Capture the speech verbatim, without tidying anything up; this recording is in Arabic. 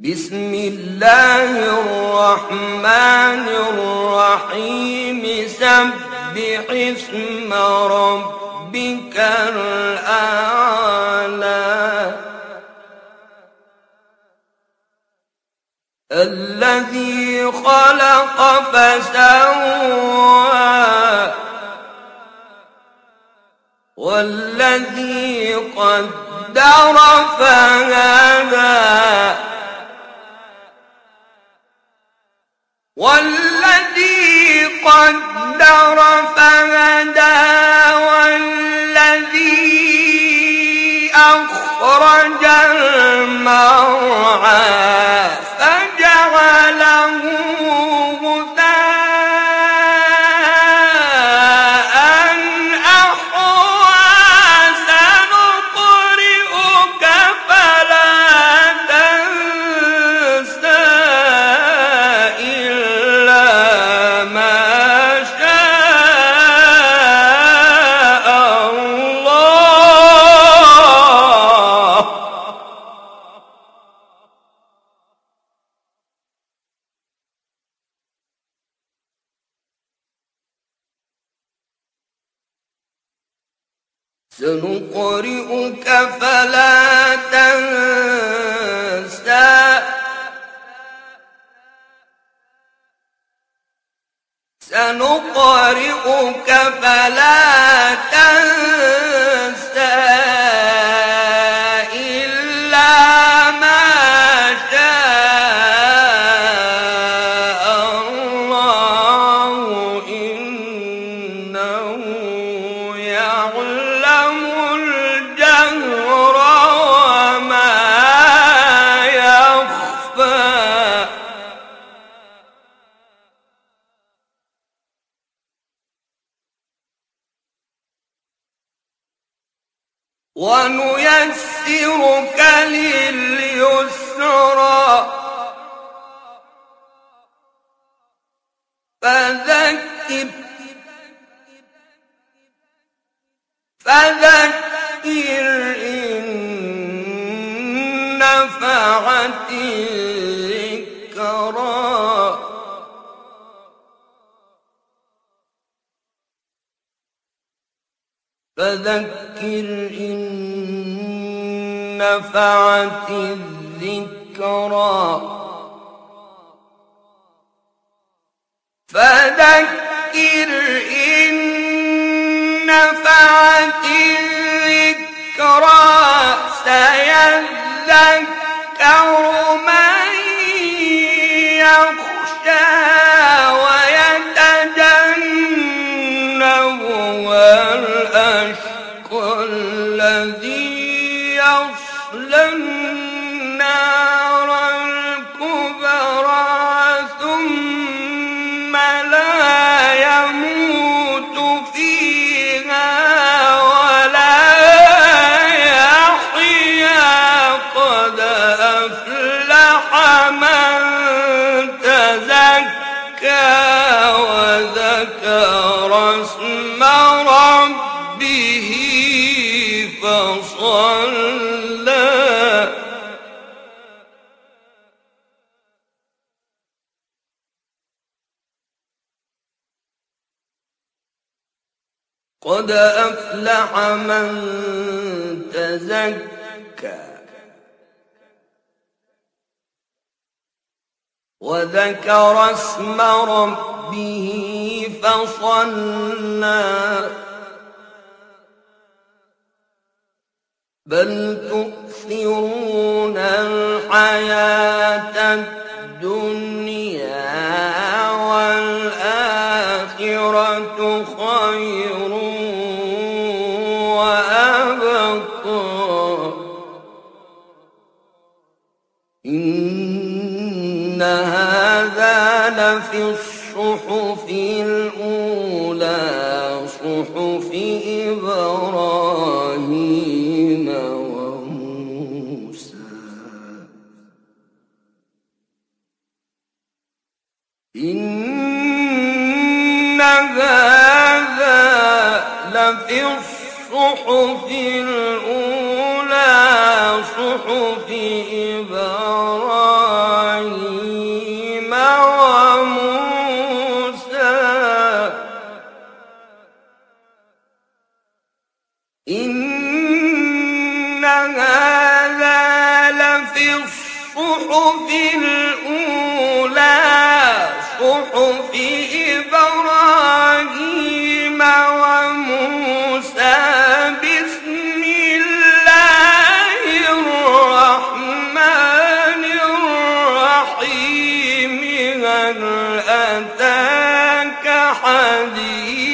بسم الله الرحمن الرحيم سبح اسم ربك الأعلى الذي خلق فسوى والذي قدر فهدى والذي قدر فهدى والذي أخرج المرعى فجعله غثاء أحوى سنقرئك فلا تنسى إلا ما شاء الله سنقرئك فلا تنسى سنقرئك فلا تنسى إلا ما شاء الله إنه يعلم الجهر وما يخفى ونيسرك لليسرى فذكر فذكر إن نفعت الذكرى فذكر إن نفعت الذكرى فذكر إن نفعت الذكرى سيذكر من يخشى ويتجنبها الأشقى الذي يصلى النار الكبرى ثم لا يموت فيها ولا يحيا قد أفلح من تزكى وذكر اسم ربه فصلى قد أفلح من تزكى وذكر اسم ربه فصلى بل تؤثرون الحياة الدنيا والآخرة خير وأبقى إن هذا لفي الصحف الأولى صحف إبراهيم وموسى إن هذا لفي الصحف الأولى صحف إبراهيم إِنَّ هَٰذَا لَفِي الصُّحُفِ الْأُولَىٰ صُحُفِ إِبْرَاهِيمَ وَمُوسَىٰ بِسْمِ اللَّهِ الرَّحْمَٰنِ الرَّحِيمِ هَلْ أَتَاكَ حَدِيثُ